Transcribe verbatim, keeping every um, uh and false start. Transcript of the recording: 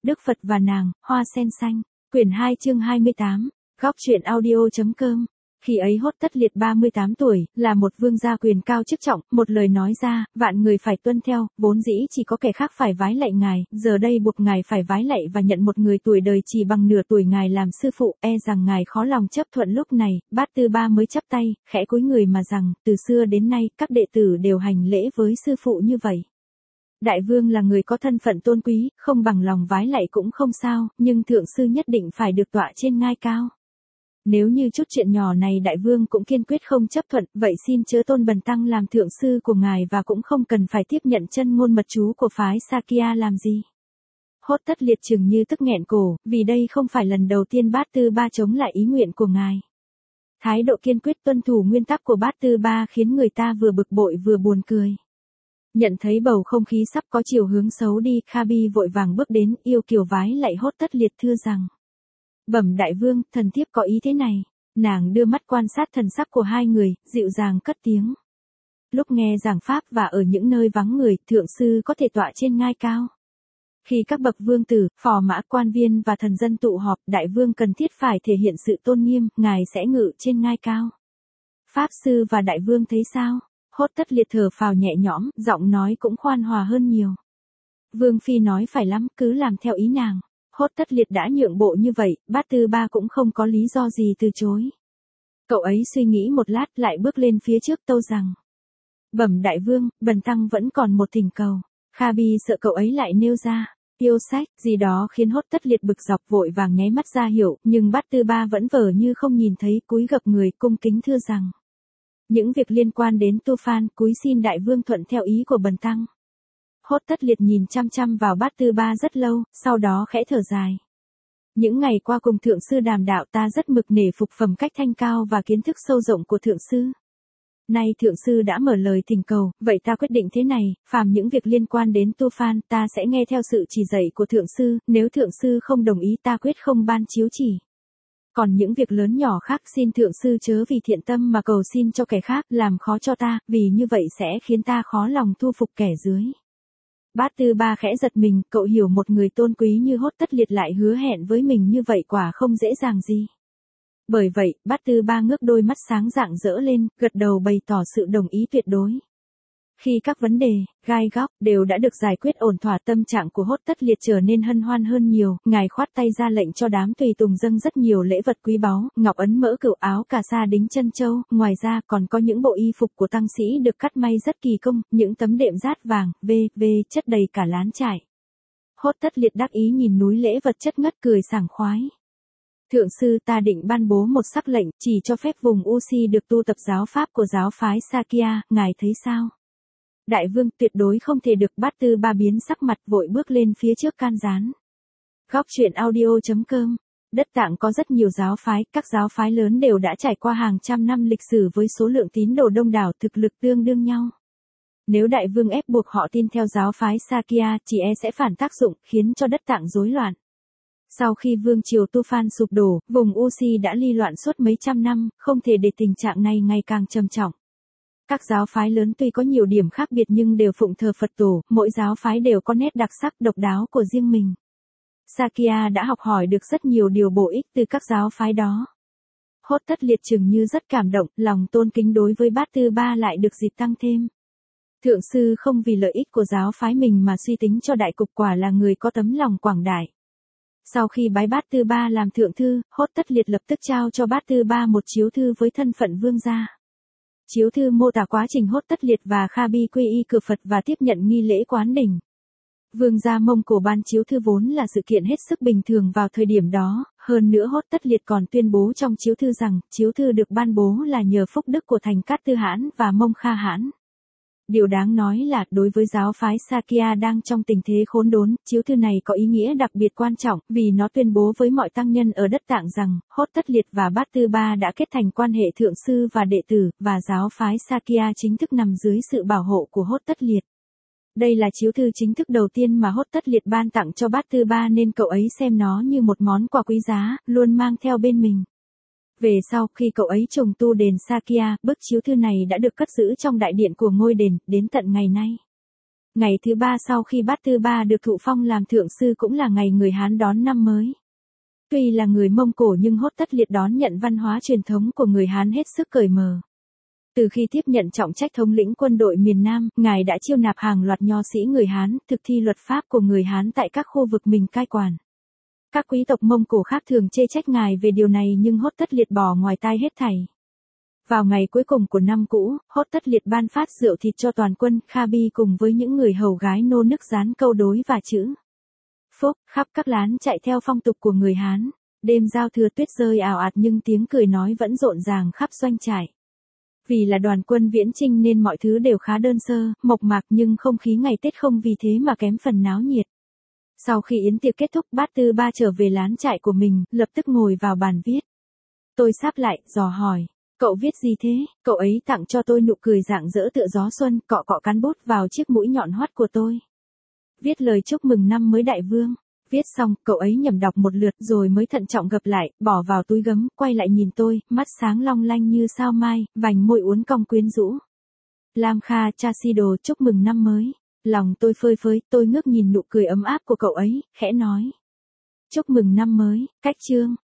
Đức Phật và nàng, hoa sen xanh. Quyển hai chương hai mươi tám. Góc truyện audio.com. Khi ấy Hốt Tất Liệt ba mươi tám tuổi, là một vương gia quyền cao chức trọng, một lời nói ra, vạn người phải tuân theo, vốn dĩ chỉ có kẻ khác phải vái lạy ngài, giờ đây buộc ngài phải vái lạy và nhận một người tuổi đời chỉ bằng nửa tuổi ngài làm sư phụ, e rằng ngài khó lòng chấp thuận. Lúc này, Bát Tư Ba mới chắp tay, khẽ cúi người mà rằng, từ xưa đến nay, các đệ tử đều hành lễ với sư phụ như vậy. Đại vương là người có thân phận tôn quý, không bằng lòng vái lạy cũng không sao, nhưng thượng sư nhất định phải được tọa trên ngai cao. Nếu như chút chuyện nhỏ này đại vương cũng kiên quyết không chấp thuận, vậy xin chớ tôn bần tăng làm thượng sư của ngài và cũng không cần phải tiếp nhận chân ngôn mật chú của phái Sakya làm gì. Hốt Tất Liệt chừng như tức nghẹn cổ, vì đây không phải lần đầu tiên Bát Tư Ba chống lại ý nguyện của ngài. Thái độ kiên quyết tuân thủ nguyên tắc của Bát Tư Ba khiến người ta vừa bực bội vừa buồn cười. Nhận thấy bầu không khí sắp có chiều hướng xấu đi, Kha Bi vội vàng bước đến, yêu kiều vái lạy Hốt Tất Liệt thưa rằng: Bẩm đại vương, thần thiếp có ý thế này. Nàng đưa mắt quan sát thần sắc của hai người, dịu dàng cất tiếng. Lúc nghe giảng pháp và ở những nơi vắng người, thượng sư có thể tọa trên ngai cao. Khi các bậc vương tử, phò mã, quan viên và thần dân tụ họp, đại vương cần thiết phải thể hiện sự tôn nghiêm, ngài sẽ ngự trên ngai cao. Pháp sư và đại vương thấy sao? Hốt Tất Liệt thở phào nhẹ nhõm, giọng nói cũng khoan hòa hơn nhiều. Vương phi nói phải lắm, cứ làm theo ý nàng. Hốt Tất Liệt đã nhượng bộ như vậy, Bát Tư Ba cũng không có lý do gì từ chối. Cậu ấy suy nghĩ một lát lại bước lên phía trước tâu rằng: Bẩm đại vương, bần tăng vẫn còn một thỉnh cầu. Kha Bi sợ cậu ấy lại nêu ra yêu sách gì đó khiến Hốt Tất Liệt bực dọc vội vàng nháy mắt ra hiểu, nhưng Bát Tư Ba vẫn vờ như không nhìn thấy, cúi gập người cung kính thưa rằng: Những việc liên quan đến Tu Phan, cúi xin đại vương thuận theo ý của bần tăng. Hốt Tất Liệt nhìn chăm chăm vào Bát Tư Ba rất lâu, sau đó khẽ thở dài. Những ngày qua cùng thượng sư đàm đạo ta rất mực nể phục phẩm cách thanh cao và kiến thức sâu rộng của thượng sư. Nay thượng sư đã mở lời thỉnh cầu, vậy ta quyết định thế này, phàm những việc liên quan đến Tu Phan ta sẽ nghe theo sự chỉ dạy của thượng sư, nếu thượng sư không đồng ý ta quyết không ban chiếu chỉ. Còn những việc lớn nhỏ khác xin thượng sư chớ vì thiện tâm mà cầu xin cho kẻ khác, làm khó cho ta, vì như vậy sẽ khiến ta khó lòng thu phục kẻ dưới. Bát Tư Ba khẽ giật mình, cậu hiểu một người tôn quý như Hốt Tất Liệt lại hứa hẹn với mình như vậy quả không dễ dàng gì. Bởi vậy, Bát Tư Ba ngước đôi mắt sáng rạng rỡ lên, gật đầu bày tỏ sự đồng ý tuyệt đối. Khi các vấn đề, gai góc, đều đã được giải quyết ổn thỏa, tâm trạng của Hốt Tất Liệt trở nên hân hoan hơn nhiều, ngài khoát tay ra lệnh cho đám tùy tùng dâng rất nhiều lễ vật quý báu, ngọc ấn mỡ cửu, áo cà sa đính chân châu, ngoài ra còn có những bộ y phục của tăng sĩ được cắt may rất kỳ công, những tấm đệm dát vàng, v.v. chất đầy cả lán trải. Hốt Tất Liệt đắc ý nhìn núi lễ vật chất ngất cười sảng khoái. Thượng sư ta định ban bố một sắc lệnh, chỉ cho phép vùng Usi được tu tập giáo pháp của giáo phái Sakya, ngài thấy sao? Đại vương tuyệt đối không thể được. Bát Tư Ba biến sắc mặt vội bước lên phía trước can gián. Góc truyện audio.com. Đất Tạng có rất nhiều giáo phái, các giáo phái lớn đều đã trải qua hàng trăm năm lịch sử với số lượng tín đồ đông đảo, thực lực tương đương nhau. Nếu đại vương ép buộc họ tin theo giáo phái Sakya, chỉ e sẽ phản tác dụng, khiến cho đất Tạng rối loạn. Sau khi vương triều Tu Phan sụp đổ, vùng Usi đã ly loạn suốt mấy trăm năm, không thể để tình trạng này ngày càng trầm trọng. Các giáo phái lớn tuy có nhiều điểm khác biệt nhưng đều phụng thờ Phật tổ, mỗi giáo phái đều có nét đặc sắc độc đáo của riêng mình. Sakya đã học hỏi được rất nhiều điều bổ ích từ các giáo phái đó. Hốt Tất Liệt chừng như rất cảm động, lòng tôn kính đối với Bát Tư Ba lại được dịp tăng thêm. Thượng sư không vì lợi ích của giáo phái mình mà suy tính cho đại cục, quả là người có tấm lòng quảng đại. Sau khi bái Bát Tư Ba làm thượng thư, Hốt Tất Liệt lập tức trao cho Bát Tư Ba một chiếu thư với thân phận vương gia. Chiếu thư mô tả quá trình Hốt Tất Liệt và Kha Bi quy y cửa Phật và tiếp nhận nghi lễ quán đỉnh. Vương gia Mông Cổ ban chiếu thư vốn là sự kiện hết sức bình thường vào thời điểm đó, hơn nữa Hốt Tất Liệt còn tuyên bố trong chiếu thư rằng, chiếu thư được ban bố là nhờ phúc đức của Thành Cát Tư Hãn và Mông Kha Hãn. Điều đáng nói là, đối với giáo phái Sakya đang trong tình thế khốn đốn, chiếu thư này có ý nghĩa đặc biệt quan trọng, vì nó tuyên bố với mọi tăng nhân ở đất Tạng rằng, Hốt Tất Liệt và Bát Tư Ba đã kết thành quan hệ thượng sư và đệ tử, và giáo phái Sakya chính thức nằm dưới sự bảo hộ của Hốt Tất Liệt. Đây là chiếu thư chính thức đầu tiên mà Hốt Tất Liệt ban tặng cho Bát Tư Ba nên cậu ấy xem nó như một món quà quý giá, luôn mang theo bên mình. Về sau, khi cậu ấy trùng tu đền Sakya, bức chiếu thư này đã được cất giữ trong đại điện của ngôi đền, đến tận ngày nay. Ngày thứ ba sau khi Bát Tư Ba được thụ phong làm thượng sư cũng là ngày người Hán đón năm mới. Tuy là người Mông Cổ nhưng Hốt Tất Liệt đón nhận văn hóa truyền thống của người Hán hết sức cởi mở. Từ khi tiếp nhận trọng trách thống lĩnh quân đội miền Nam, ngài đã chiêu nạp hàng loạt nho sĩ người Hán, thực thi luật pháp của người Hán tại các khu vực mình cai quản. Các quý tộc Mông Cổ khác thường chê trách ngài về điều này nhưng Hốt Tất Liệt bỏ ngoài tai hết thảy. Vào ngày cuối cùng của năm cũ, Hốt Tất Liệt ban phát rượu thịt cho toàn quân, Kha Bi cùng với những người hầu gái nô nức dán câu đối và chữ phúc khắp các lán chạy theo phong tục của người Hán. Đêm giao thừa tuyết rơi ào ạt nhưng tiếng cười nói vẫn rộn ràng khắp doanh trại. Vì là đoàn quân viễn chinh nên mọi thứ đều khá đơn sơ, mộc mạc nhưng không khí ngày Tết không vì thế mà kém phần náo nhiệt. Sau khi yến tiệc kết thúc, Bát Tư Ba trở về lán trại của mình, lập tức ngồi vào bàn viết. Tôi sáp lại, dò hỏi. Cậu viết gì thế? Cậu ấy tặng cho tôi nụ cười rạng rỡ tựa gió xuân, cọ cọ cán bút vào chiếc mũi nhọn hoắt của tôi. Viết lời chúc mừng năm mới đại vương. Viết xong, cậu ấy nhẩm đọc một lượt rồi mới thận trọng gập lại, bỏ vào túi gấm, quay lại nhìn tôi, mắt sáng long lanh như sao mai, vành môi uốn cong quyến rũ. Lam Kha Chasido chúc mừng năm mới. Lòng tôi phơi phới, tôi ngước nhìn nụ cười ấm áp của cậu ấy, khẽ nói. Chúc mừng năm mới, cách chương.